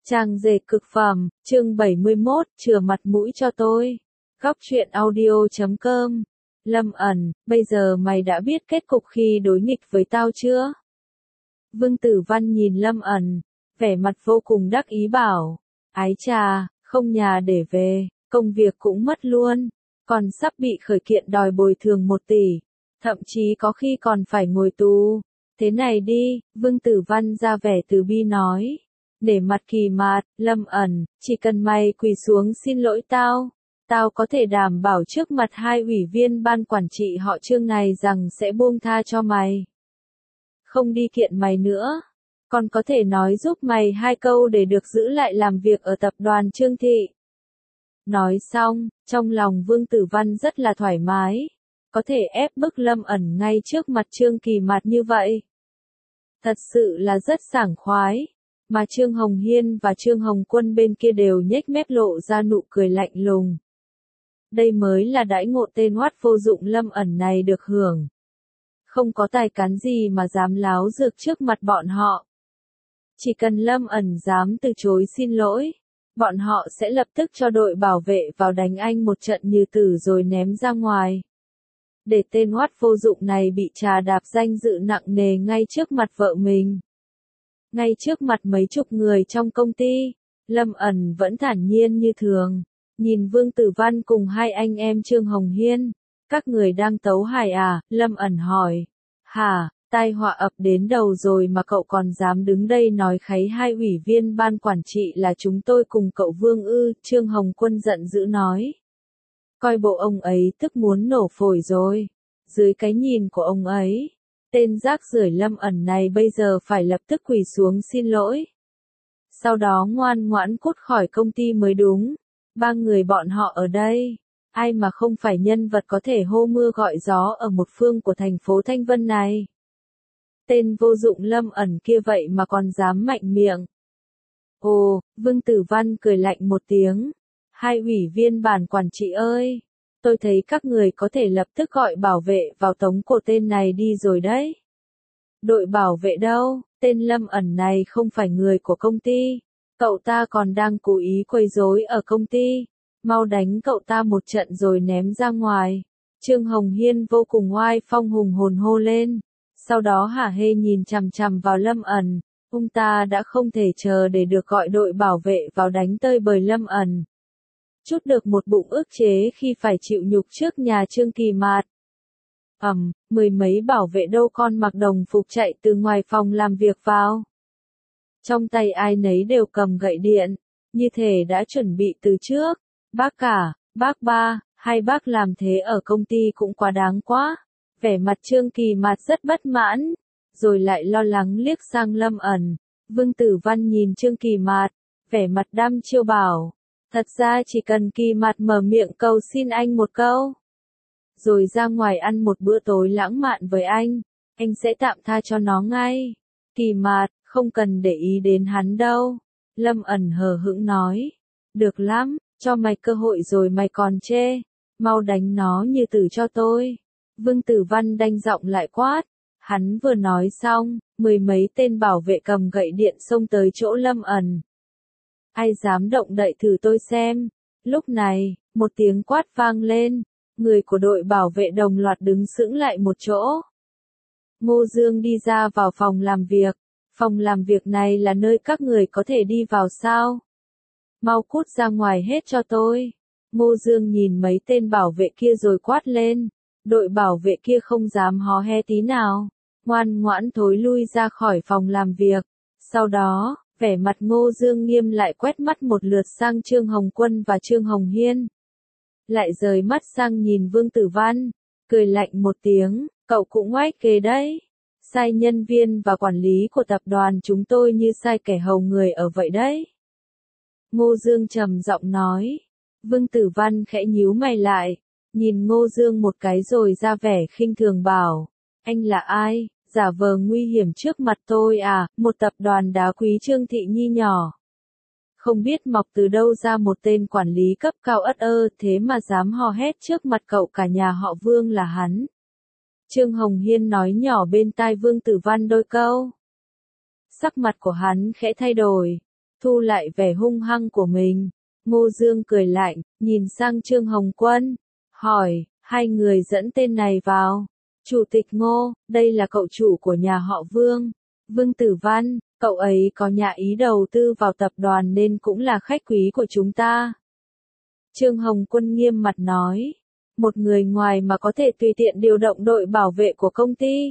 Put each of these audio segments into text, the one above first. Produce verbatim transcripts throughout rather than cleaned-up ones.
Trang dệt cực phẩm, chương bảy mươi mốt, chừa mặt mũi cho tôi. Góc truyện audio chấm com. Lâm ẩn, bây giờ mày đã biết kết cục khi đối nghịch với tao chưa? Vương Tử Văn nhìn Lâm ẩn, vẻ mặt vô cùng đắc ý bảo, ái chà, không nhà để về, công việc cũng mất luôn, còn sắp bị khởi kiện đòi bồi thường một tỷ, thậm chí có khi còn phải ngồi tù. Thế này đi, Vương Tử Văn ra vẻ từ bi nói. Để mặt Kỳ Mạt, Lâm ẩn, chỉ cần mày quỳ xuống xin lỗi tao, tao có thể đảm bảo trước mặt hai ủy viên ban quản trị họ Trương này rằng sẽ buông tha cho mày. Không đi kiện mày nữa, còn có thể nói giúp mày hai câu để được giữ lại làm việc ở tập đoàn Trương Thị. Nói xong, trong lòng Vương Tử Văn rất là thoải mái, có thể ép bức Lâm ẩn ngay trước mặt Trương Kỳ Mạt như vậy. Thật sự là rất sảng khoái. Mà Trương Hồng Hiên và Trương Hồng Quân bên kia đều nhếch mép lộ ra nụ cười lạnh lùng. Đây mới là đãi ngộ tên oát vô dụng Lâm ẩn này được hưởng. Không có tài cán gì mà dám láo dược trước mặt bọn họ. Chỉ cần Lâm ẩn dám từ chối xin lỗi, bọn họ sẽ lập tức cho đội bảo vệ vào đánh anh một trận như tử rồi ném ra ngoài. Để tên oát vô dụng này bị trà đạp danh dự nặng nề ngay trước mặt vợ mình. Ngay trước mặt mấy chục người trong công ty, Lâm ẩn vẫn thản nhiên như thường, nhìn Vương Tử Văn cùng hai anh em Trương Hồng Hiên, các người đang tấu hài à, Lâm ẩn hỏi, hả, tai họa ập đến đầu rồi mà cậu còn dám đứng đây nói kháy hai ủy viên ban quản trị là chúng tôi cùng cậu Vương ư, Trương Hồng Quân giận dữ nói. Coi bộ ông ấy tức muốn nổ phổi rồi, dưới cái nhìn của ông ấy. Tên rác rưởi Lâm ẩn này bây giờ phải lập tức quỳ xuống xin lỗi. Sau đó ngoan ngoãn cút khỏi công ty mới đúng. Ba người bọn họ ở đây, ai mà không phải nhân vật có thể hô mưa gọi gió ở một phương của thành phố Thanh Vân này. Tên vô dụng Lâm ẩn kia vậy mà còn dám mạnh miệng. Ồ, Vương Tử Văn cười lạnh một tiếng. Hai ủy viên ban quản trị ơi! Tôi thấy các người có thể lập tức gọi bảo vệ vào tống cổ tên này đi rồi đấy. Đội bảo vệ đâu, tên Lâm ẩn này không phải người của công ty. Cậu ta còn đang cố ý quấy rối ở công ty. Mau đánh cậu ta một trận rồi ném ra ngoài. Trương Hồng Hiên vô cùng oai phong hùng hồn hô lên. Sau đó hả hê nhìn chằm chằm vào Lâm ẩn. Ông ta đã không thể chờ để được gọi đội bảo vệ vào đánh tơi bời Lâm ẩn. Chút được một bụng ức chế khi phải chịu nhục trước nhà Trương Kỳ Mạt. Ầm, um, mười mấy bảo vệ đâu con mặc đồng phục chạy từ ngoài phòng làm việc vào. Trong tay ai nấy đều cầm gậy điện, như thể đã chuẩn bị từ trước. Bác cả, bác ba, hai bác làm thế ở công ty cũng quá đáng quá. Vẻ mặt Trương Kỳ Mạt rất bất mãn, rồi lại lo lắng liếc sang Lâm ẩn. Vương Tử Văn nhìn Trương Kỳ Mạt, vẻ mặt đăm chiêu bảo. Thật ra chỉ cần Kỳ Mạt mở miệng cầu xin anh một câu, rồi ra ngoài ăn một bữa tối lãng mạn với anh, anh sẽ tạm tha cho nó ngay. Kỳ Mạt, không cần để ý đến hắn đâu. Lâm ẩn hờ hững nói. Được lắm, cho mày cơ hội rồi mày còn chê. Mau đánh nó như tử cho tôi. Vương Tử Văn đanh giọng lại quát. Hắn vừa nói xong, mười mấy tên bảo vệ cầm gậy điện xông tới chỗ Lâm ẩn. Ai dám động đậy thử tôi xem. Lúc này, một tiếng quát vang lên, người của đội bảo vệ đồng loạt đứng sững lại một chỗ. Ngô Dương đi ra vào phòng làm việc. Phòng làm việc này là nơi các người có thể đi vào sao? Mau cút ra ngoài hết cho tôi. Ngô Dương nhìn mấy tên bảo vệ kia rồi quát lên. Đội bảo vệ kia không dám hó he tí nào, ngoan ngoãn thối lui ra khỏi phòng làm việc. Sau đó, vẻ mặt Ngô Dương nghiêm lại quét mắt một lượt sang Trương Hồng Quân và Trương Hồng Hiên. Lại rời mắt sang nhìn Vương Tử Văn, cười lạnh một tiếng, cậu cũng oách kê đấy. Sai nhân viên và quản lý của tập đoàn chúng tôi như sai kẻ hầu người ở vậy đấy. Ngô Dương trầm giọng nói. Vương Tử Văn khẽ nhíu mày lại, nhìn Ngô Dương một cái rồi ra vẻ khinh thường bảo. Anh là ai? Giả vờ nguy hiểm trước mặt tôi à, một tập đoàn đá quý Trương Thị Nhi nhỏ. Không biết mọc từ đâu ra một tên quản lý cấp cao ất ơ thế mà dám hò hét trước mặt cậu cả nhà họ Vương là hắn. Trương Hồng Hiên nói nhỏ bên tai Vương Tử Văn đôi câu. Sắc mặt của hắn khẽ thay đổi. thu lại vẻ hung hăng của mình. Ngô Dương cười lạnh, nhìn sang Trương Hồng Quân, hỏi, hai người dẫn tên này vào. Chủ tịch Ngô, đây là cậu chủ của nhà họ Vương. Vương Tử Văn, cậu ấy có nhà ý đầu tư vào tập đoàn nên cũng là khách quý của chúng ta. Trương Hồng Quân nghiêm mặt nói, một người ngoài mà có thể tùy tiện điều động đội bảo vệ của công ty.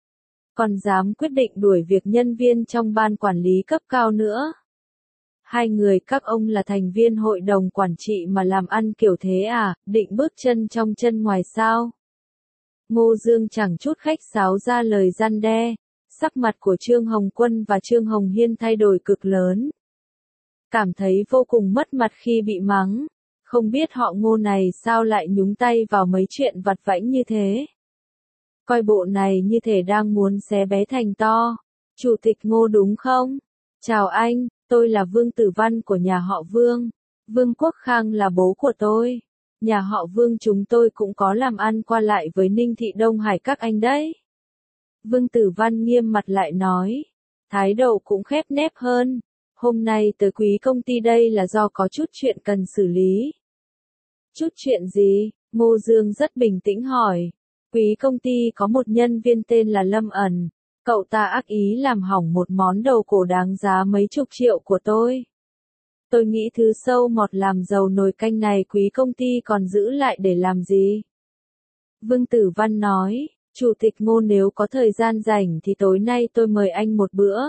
Còn dám quyết định đuổi việc nhân viên trong ban quản lý cấp cao nữa. Hai người các ông là thành viên hội đồng quản trị mà làm ăn kiểu thế à, định bước chân trong chân ngoài sao? Ngô Dương chẳng chút khách sáo ra lời răn đe, sắc mặt của Trương Hồng Quân và Trương Hồng Hiên thay đổi cực lớn. Cảm thấy vô cùng mất mặt khi bị mắng, không biết họ Ngô này sao lại nhúng tay vào mấy chuyện vặt vãnh như thế. Coi bộ này như thể đang muốn xé bé thành to. Chủ tịch Ngô đúng không? Chào anh, tôi là Vương Tử Văn của nhà họ Vương. Vương Quốc Khang là bố của tôi. Nhà họ Vương chúng tôi cũng có làm ăn qua lại với Ninh Thị Đông Hải các anh đấy. Vương Tử Văn nghiêm mặt lại nói, thái độ cũng khép nép hơn. Hôm nay tới quý công ty đây là do có chút chuyện cần xử lý. Chút chuyện gì? Ngô Dương rất bình tĩnh hỏi. Quý công ty có một nhân viên tên là Lâm Ẩn. Cậu ta ác ý làm hỏng một món đầu cổ đáng giá mấy chục triệu của tôi. Tôi nghĩ thứ sâu mọt làm dầu nồi canh này quý công ty còn giữ lại để làm gì? Vương Tử Văn nói, Chủ tịch Ngô nếu có thời gian rảnh thì tối nay tôi mời anh một bữa.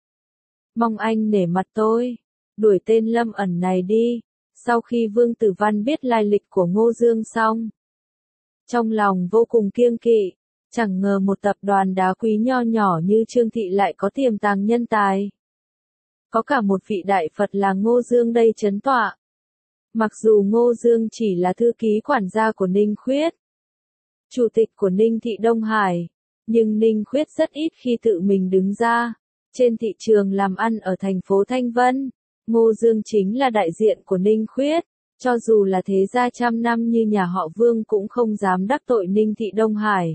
Mong anh nể mặt tôi, đuổi tên Lâm Ẩn này đi. Sau khi Vương Tử Văn biết lai lịch của Ngô Dương xong, trong lòng vô cùng kiêng kỵ, chẳng ngờ một tập đoàn đá quý nho nhỏ như Trương Thị lại có tiềm tàng nhân tài. Có cả một vị đại Phật là Ngô Dương đây trấn tọa. Mặc dù Ngô Dương chỉ là thư ký quản gia của Ninh Khuyết, chủ tịch của Ninh Thị Đông Hải, nhưng Ninh Khuyết rất ít khi tự mình đứng ra. Trên thị trường làm ăn ở thành phố Thanh Vân, Ngô Dương chính là đại diện của Ninh Khuyết. Cho dù là thế gia trăm năm như nhà họ Vương cũng không dám đắc tội Ninh Thị Đông Hải.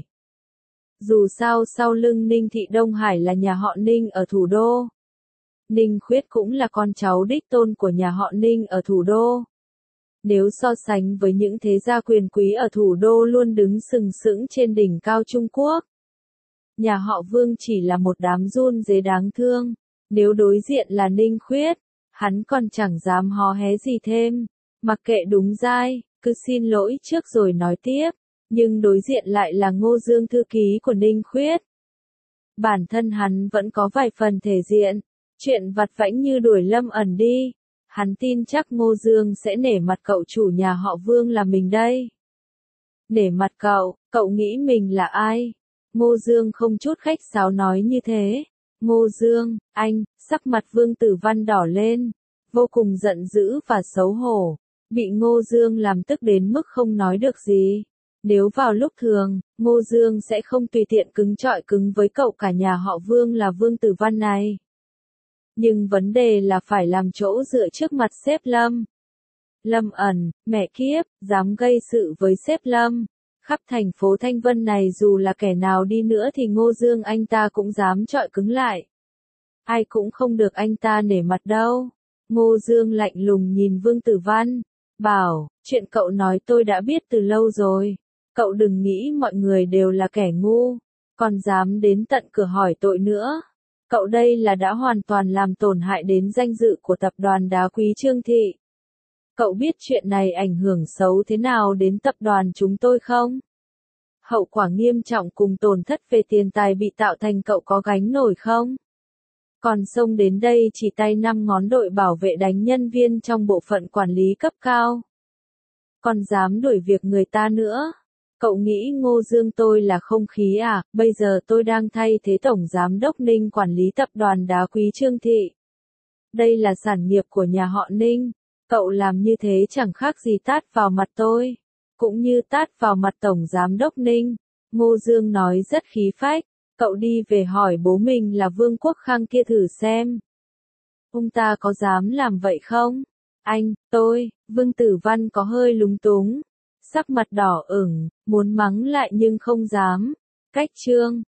Dù sao sau lưng Ninh Thị Đông Hải là nhà họ Ninh ở thủ đô. Ninh Khuyết cũng là con cháu đích tôn của nhà họ Ninh ở thủ đô. Nếu so sánh với những thế gia quyền quý ở thủ đô luôn đứng sừng sững trên đỉnh cao Trung Quốc, nhà họ Vương chỉ là một đám run rế đáng thương. Nếu đối diện là Ninh Khuyết, hắn còn chẳng dám hò hé gì thêm. Mặc kệ đúng dai, cứ xin lỗi trước rồi nói tiếp. Nhưng đối diện lại là Ngô Dương thư ký của Ninh Khuyết. Bản thân hắn vẫn có vài phần thể diện. Chuyện vặt vãnh như đuổi Lâm Ẩn đi. Hắn tin chắc Ngô Dương sẽ nể mặt cậu chủ nhà họ Vương là mình đây. Nể mặt cậu, cậu nghĩ mình là ai? Ngô Dương không chút khách sáo nói như thế. Ngô Dương, anh, sắc mặt Vương Tử Văn đỏ lên. Vô cùng giận dữ và xấu hổ. Bị Ngô Dương làm tức đến mức không nói được gì. Nếu vào lúc thường, Ngô Dương sẽ không tùy tiện cứng chọi cứng với cậu cả nhà họ Vương là Vương Tử Văn này. Nhưng vấn đề là phải làm chỗ dựa trước mặt sếp Lâm. Lâm Ẩn, mẹ kiếp, dám gây sự với sếp Lâm. Khắp thành phố Thanh Vân này dù là kẻ nào đi nữa thì Ngô Dương anh ta cũng dám chọi cứng lại. Ai cũng không được anh ta nể mặt đâu. Ngô Dương lạnh lùng nhìn Vương Tử Văn. Bảo, chuyện cậu nói tôi đã biết từ lâu rồi. Cậu đừng nghĩ mọi người đều là kẻ ngu. Còn dám đến tận cửa hỏi tội nữa. Cậu đây là đã hoàn toàn làm tổn hại đến danh dự của tập đoàn đá quý Trương Thị. Cậu biết chuyện này ảnh hưởng xấu thế nào đến tập đoàn chúng tôi không? Hậu quả nghiêm trọng cùng tổn thất về tiền tài bị tạo thành cậu có gánh nổi không? Còn xông đến đây chỉ tay năm ngón đội bảo vệ đánh nhân viên trong bộ phận quản lý cấp cao. Còn dám đuổi việc người ta nữa. Cậu nghĩ Ngô Dương tôi là không khí à? Bây giờ tôi đang thay thế Tổng Giám đốc Ninh quản lý tập đoàn đá quý Trương Thị. Đây là sản nghiệp của nhà họ Ninh. Cậu làm như thế chẳng khác gì tát vào mặt tôi. Cũng như tát vào mặt Tổng Giám đốc Ninh. Ngô Dương nói rất khí phách. Cậu đi về hỏi bố mình là Vương Quốc Khang kia thử xem. Ông ta có dám làm vậy không? Anh, tôi, Vương Tử Văn có hơi lúng túng. Sắc mặt đỏ ửng, muốn mắng lại nhưng không dám. Cách chương